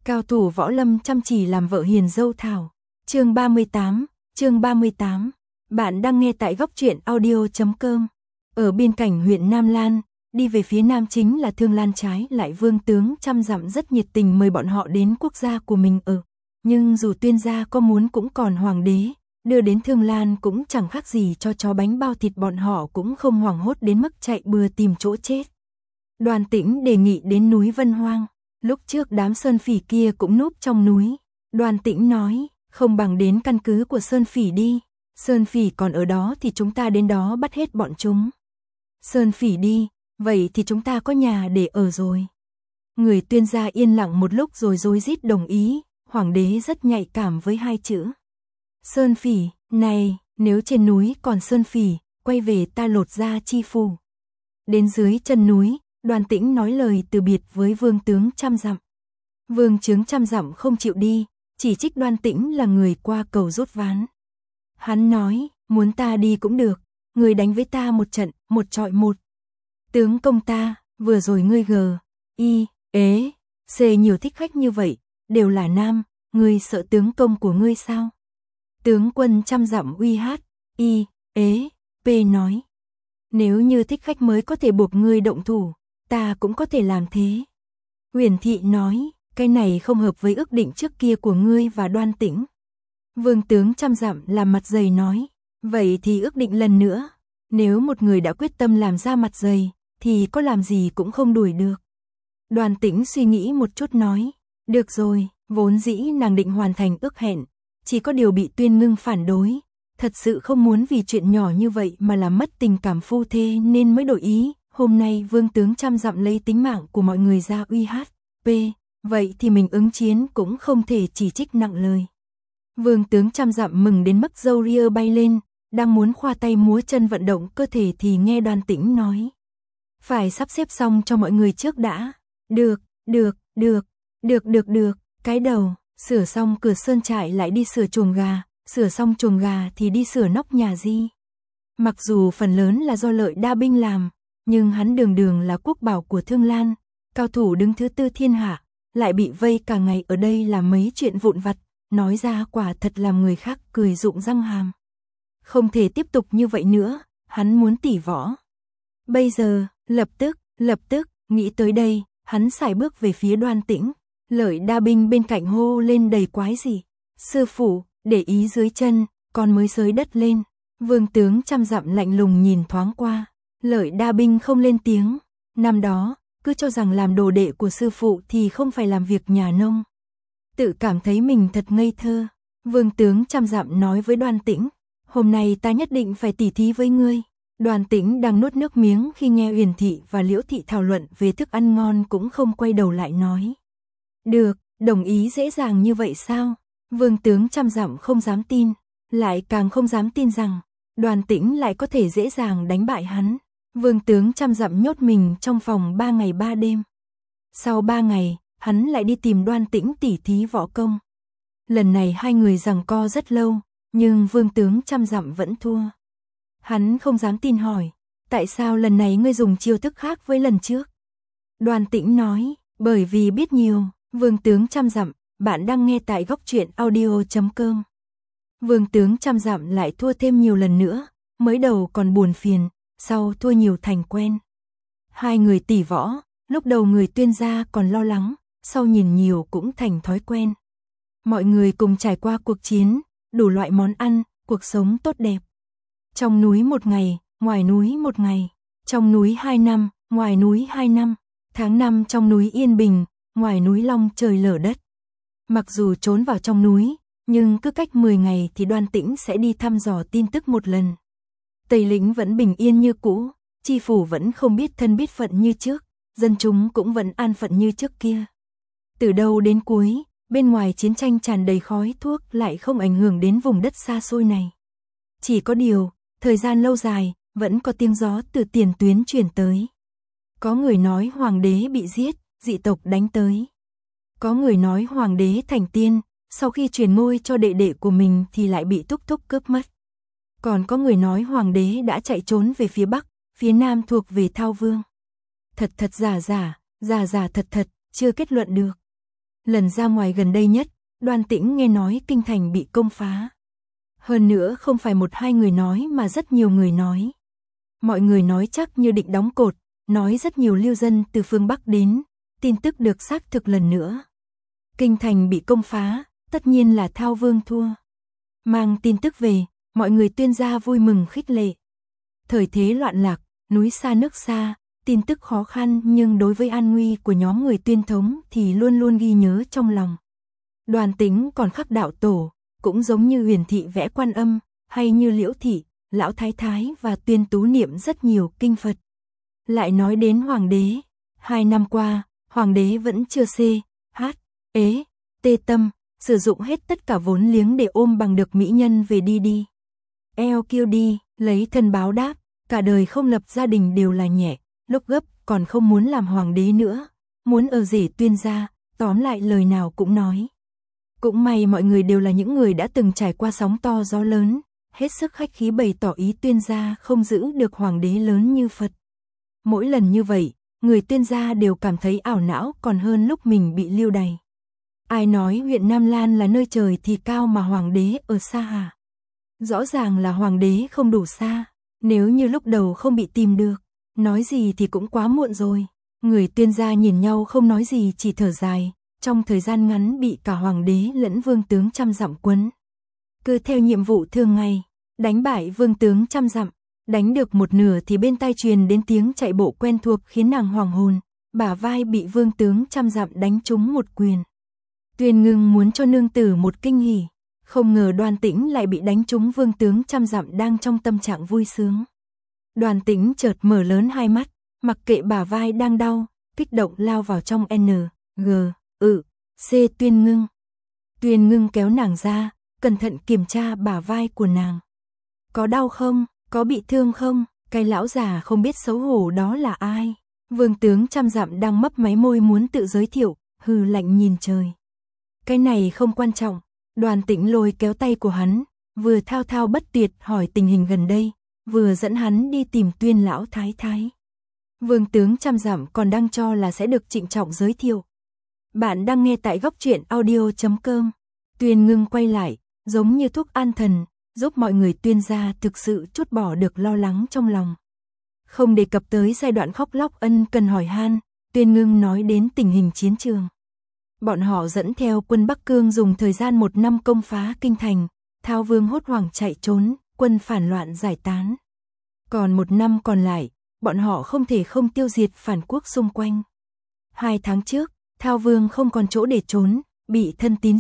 Cao thủ võ lâm chăm chỉ làm vợ hiền dâu thảo. Chương 38. Bạn đang nghe tại góc truyện audio.com. Ở biên cảnh huyện Nam Lan, đi về phía nam chính là Thương Lan, trái lại Vương tướng trăm dặm rất nhiệt tình mời bọn họ đến quốc gia của mình ở. Nhưng dù Tuyên gia có muốn cũng còn hoàng đế, đưa đến Thương Lan cũng chẳng khác gì cho chó bánh bao thịt, bọn họ cũng không hoảng hốt đến mức chạy bừa tìm chỗ chết. Đoàn Tĩnh đề nghị đến núi Vân Hoang. Lúc trước đám Sơn Phỉ kia cũng núp trong núi. Đoàn Tĩnh nói, không bằng đến căn cứ của Sơn Phỉ đi. Sơn Phỉ còn ở đó thì chúng ta đến đó bắt hết bọn chúng. Sơn Phỉ đi, vậy thì chúng ta có nhà để ở rồi. Người Tuyên gia yên lặng một lúc rồi rối rít đồng ý. Hoàng đế rất nhạy cảm với hai chữ Sơn Phỉ. Này, nếu trên núi còn Sơn Phỉ, quay về ta lột da chi phủ. Đến dưới chân núi, Đoàn Tĩnh nói lời từ biệt với vương tướng trăm dặm. Vương chướng trăm dặm không chịu đi, chỉ trích Đoàn Tĩnh là người qua cầu rút ván. Hắn nói, muốn ta đi cũng được, người đánh với ta một trận, một trọi một. Tướng công ta, vừa rồi ngươi C nhiều thích khách như vậy, đều là nam, ngươi sợ tướng công của ngươi sao? Tướng quân trăm dặm P nói, nếu như thích khách mới có thể buộc ngươi động thủ, ta cũng có thể làm thế. Huyền Thị nói, cái này không hợp với ước định trước kia của ngươi và Đoan Tĩnh. Vương tướng trăm dặm làm mặt dày nói, vậy thì ước định lần nữa. Nếu một người đã quyết tâm làm ra mặt dày, thì có làm gì cũng không đuổi được. Đoàn Tĩnh suy nghĩ một chút nói, được rồi, vốn dĩ nàng định hoàn thành ước hẹn, chỉ có điều bị Tuyên Ngưng phản đối. Thật sự không muốn vì chuyện nhỏ như vậy mà làm mất tình cảm phu thê nên mới đổi ý. Hôm nay vương tướng trăm dặm lấy tính mạng của mọi người ra vậy thì mình ứng chiến cũng không thể chỉ trích nặng lời. Vương tướng trăm dặm mừng đến mức râu ria bay lên, đang muốn khoa tay múa chân vận động cơ thể thì nghe Đoàn Tĩnh nói, phải sắp xếp xong cho mọi người trước đã. Được, cái đầu, sửa xong cửa sơn trại lại đi sửa chuồng gà, sửa xong chuồng gà thì đi sửa nóc nhà Di. Mặc dù phần lớn là do Lợi Đa binh làm, nhưng hắn đường là quốc bảo của Thương Lan, cao thủ đứng thứ tư thiên hạ, lại bị vây cả ngày ở đây làm mấy chuyện vụn vặt, nói ra quả thật làm người khác cười rụng răng hàm. Không thể tiếp tục như vậy nữa, hắn muốn tỉ võ. Bây giờ, lập tức, nghĩ tới đây, hắn sải bước về phía Đoan Tĩnh. Lợi Đa binh bên cạnh hô lên đầy quái gì. Sư phụ, để ý dưới chân, con mới xới đất lên. Vương tướng trăm dặm lạnh lùng nhìn thoáng qua. Lợi Đa binh không lên tiếng. Năm đó, cứ cho rằng làm đồ đệ của sư phụ thì không phải làm việc nhà nông. Tự cảm thấy mình thật ngây thơ. Vương tướng trăm dặm nói với Đoàn Tĩnh, hôm nay ta nhất định phải tỉ thí với ngươi. Đoàn Tĩnh đang nuốt nước miếng khi nghe Huyền Thị và Liễu Thị thảo luận về thức ăn ngon cũng không quay đầu lại nói. Được, đồng ý dễ dàng như vậy sao? Vương tướng trăm dặm không dám tin, lại càng không dám tin rằng Đoàn Tĩnh lại có thể dễ dàng đánh bại hắn. Vương tướng trăm dặm nhốt mình trong phòng 3 ngày 3 đêm. Sau 3 ngày, hắn lại đi tìm Đoàn Tĩnh tỉ thí võ công. Lần này hai người giằng co rất lâu, nhưng vương tướng trăm dặm vẫn thua. Hắn không dám tin hỏi, tại sao lần này ngươi dùng chiêu thức khác với lần trước? Đoàn Tĩnh nói, bởi vì biết nhiều. Vương tướng trăm dặm, bạn đang nghe tại góc truyện audio.com. Vương tướng trăm dặm lại thua thêm nhiều lần nữa, mới đầu còn buồn phiền, sau thua nhiều thành quen. Hai người tỉ võ, lúc đầu người Tuyên gia còn lo lắng, sau nhìn nhiều cũng thành thói quen. Mọi người cùng trải qua cuộc chiến, đủ loại món ăn, cuộc sống tốt đẹp. Trong núi một ngày, ngoài núi một ngày. Trong núi 2 năm, ngoài núi 2 năm. Tháng 5 trong núi yên bình, ngoài núi long trời lở đất. Mặc dù trốn vào trong núi, nhưng cứ cách 10 ngày thì Đoàn Tĩnh sẽ đi thăm dò tin tức một lần. Tây Lĩnh vẫn bình yên như cũ, chi phủ vẫn không biết thân biết phận như trước, dân chúng cũng vẫn an phận như trước kia. Từ đầu đến cuối, bên ngoài chiến tranh tràn đầy khói thuốc lại không ảnh hưởng đến vùng đất xa xôi này. Chỉ có điều, thời gian lâu dài, vẫn có tiếng gió từ tiền tuyến truyền tới. Có người nói hoàng đế bị giết, dị tộc đánh tới. Có người nói hoàng đế thành tiên, sau khi truyền ngôi cho đệ đệ của mình thì lại bị Thúc Thúc cướp mất. Còn có người nói hoàng đế đã chạy trốn về phía Bắc, phía Nam thuộc về Thao Vương. Thật thật giả giả, giả giả thật thật, chưa kết luận được. Lần ra ngoài gần đây nhất, Đoan Tĩnh nghe nói kinh thành bị công phá. Hơn nữa không phải một hai người nói mà rất nhiều người nói. Mọi người nói chắc như định đóng cột, nói rất nhiều lưu dân từ phương Bắc đến, tin tức được xác thực lần nữa. Kinh thành bị công phá, tất nhiên là Thao Vương thua. Mang tin tức về, mọi người Tuyên gia vui mừng khích lệ. Thời thế loạn lạc, núi xa nước xa, tin tức khó khăn nhưng đối với an nguy của nhóm người Tuyên thống thì luôn luôn ghi nhớ trong lòng. Đoàn Tĩnh còn khắc đạo tổ, cũng giống như Huyền Thị vẽ Quan Âm, hay như Liễu Thị, Lão Thái Thái và Tuyên Tú niệm rất nhiều kinh Phật. Lại nói đến Hoàng đế, 2 năm qua, Hoàng đế vẫn chưa tê tâm, sử dụng hết tất cả vốn liếng để ôm bằng được mỹ nhân về đi. Eo kêu đi, lấy thân báo đáp, cả đời không lập gia đình đều là nhẹ, lúc gấp còn không muốn làm hoàng đế nữa, muốn ở rể Tuyên gia, tóm lại lời nào cũng nói. Cũng may mọi người đều là những người đã từng trải qua sóng to gió lớn, hết sức khách khí bày tỏ ý Tuyên gia không giữ được hoàng đế lớn như Phật. Mỗi lần như vậy, người Tuyên gia đều cảm thấy ảo não còn hơn lúc mình bị lưu đày. Ai nói huyện Nam Lan là nơi trời thì cao mà hoàng đế ở xa hả? Rõ ràng là hoàng đế không đủ xa, nếu như lúc đầu không bị tìm được, nói gì thì cũng quá muộn rồi. Người Tuyên gia nhìn nhau không nói gì chỉ thở dài, trong thời gian ngắn bị cả hoàng đế lẫn vương tướng trăm dặm quấn. Cứ theo nhiệm vụ thường ngày, đánh bại vương tướng trăm dặm, đánh được một nửa thì bên tai truyền đến tiếng chạy bộ quen thuộc khiến nàng hoàng hồn, bả vai bị vương tướng trăm dặm đánh trúng một quyền. Tuyên Ngưng muốn cho nương tử một kinh hỉ, không ngờ Đoàn Tĩnh lại bị đánh trúng vương tướng trăm dặm đang trong tâm trạng vui sướng. Đoàn Tĩnh chợt mở lớn hai mắt, mặc kệ bả vai đang đau, kích động lao vào trong C Tuyên Ngưng. Tuyên Ngưng kéo nàng ra, cẩn thận kiểm tra bả vai của nàng. Có đau không? Có bị thương không? Cái lão già không biết xấu hổ đó là ai? Vương tướng trăm dặm đang mấp máy môi muốn tự giới thiệu, hừ lạnh nhìn trời. Cái này không quan trọng. Đoàn Tĩnh lôi kéo tay của hắn, vừa thao thao bất tuyệt hỏi tình hình gần đây, vừa dẫn hắn đi tìm Tuyên lão thái thái. Vương tướng trăm dặm còn đang cho là sẽ được trịnh trọng giới thiệu. Bạn đang nghe tại Góc Truyện Audio.com. Tuyên Ngưng quay lại, giống như thuốc an thần, giúp mọi người Tuyên gia thực sự trút bỏ được lo lắng trong lòng. Không đề cập tới giai đoạn khóc lóc ân cần hỏi han, Tuyên Ngưng nói đến tình hình chiến trường. Bọn họ dẫn theo quân Bắc Cương dùng thời gian 1 năm công phá kinh thành, Thao Vương hốt hoảng chạy trốn, quân phản loạn giải tán. Còn 1 năm còn lại, bọn họ không thể không tiêu diệt phản quốc xung quanh. 2 tháng trước, Thao Vương không còn chỗ để trốn, bị thân tín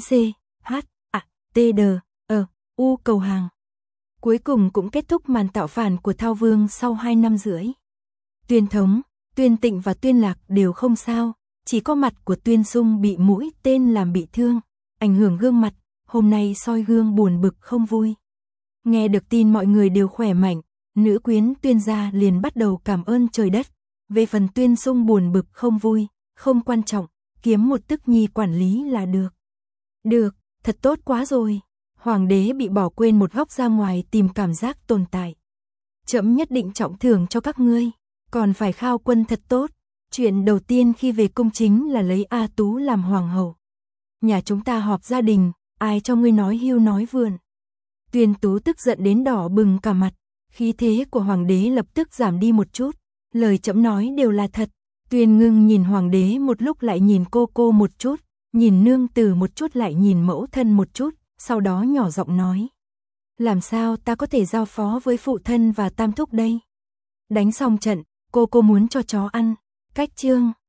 U cầu hàng. Cuối cùng cũng kết thúc màn tạo phản của Thao Vương sau 2 năm rưỡi. Tuyên Thống, Tuyên Tịnh và Tuyên Lạc đều không sao, chỉ có mặt của Tuyên Sung bị mũi tên làm bị thương, ảnh hưởng gương mặt, hôm nay soi gương buồn bực không vui. Nghe được tin mọi người đều khỏe mạnh, nữ quyến Tuyên gia liền bắt đầu cảm ơn trời đất. Về phần Tuyên Sung buồn bực không vui, không quan trọng, kiếm một tức nhi quản lý là được. Được, thật tốt quá rồi. Hoàng đế bị bỏ quên một góc ra ngoài tìm cảm giác tồn tại. Trẫm nhất định trọng thưởng cho các ngươi, còn phải khao quân thật tốt. Chuyện đầu tiên khi về cung chính là lấy A Tú làm hoàng hậu. Nhà chúng ta họp gia đình, ai cho ngươi nói hưu nói vượn. Tuyên Tú tức giận đến đỏ bừng cả mặt, khí thế của hoàng đế lập tức giảm đi một chút, lời trẫm nói đều là thật. Tuyên Ngưng nhìn hoàng đế một lúc lại nhìn cô một chút, nhìn nương tử một chút lại nhìn mẫu thân một chút, sau đó nhỏ giọng nói. Làm sao ta có thể giao phó với phụ thân và tam thúc đây? Đánh xong trận, cô muốn cho chó ăn. Cách chương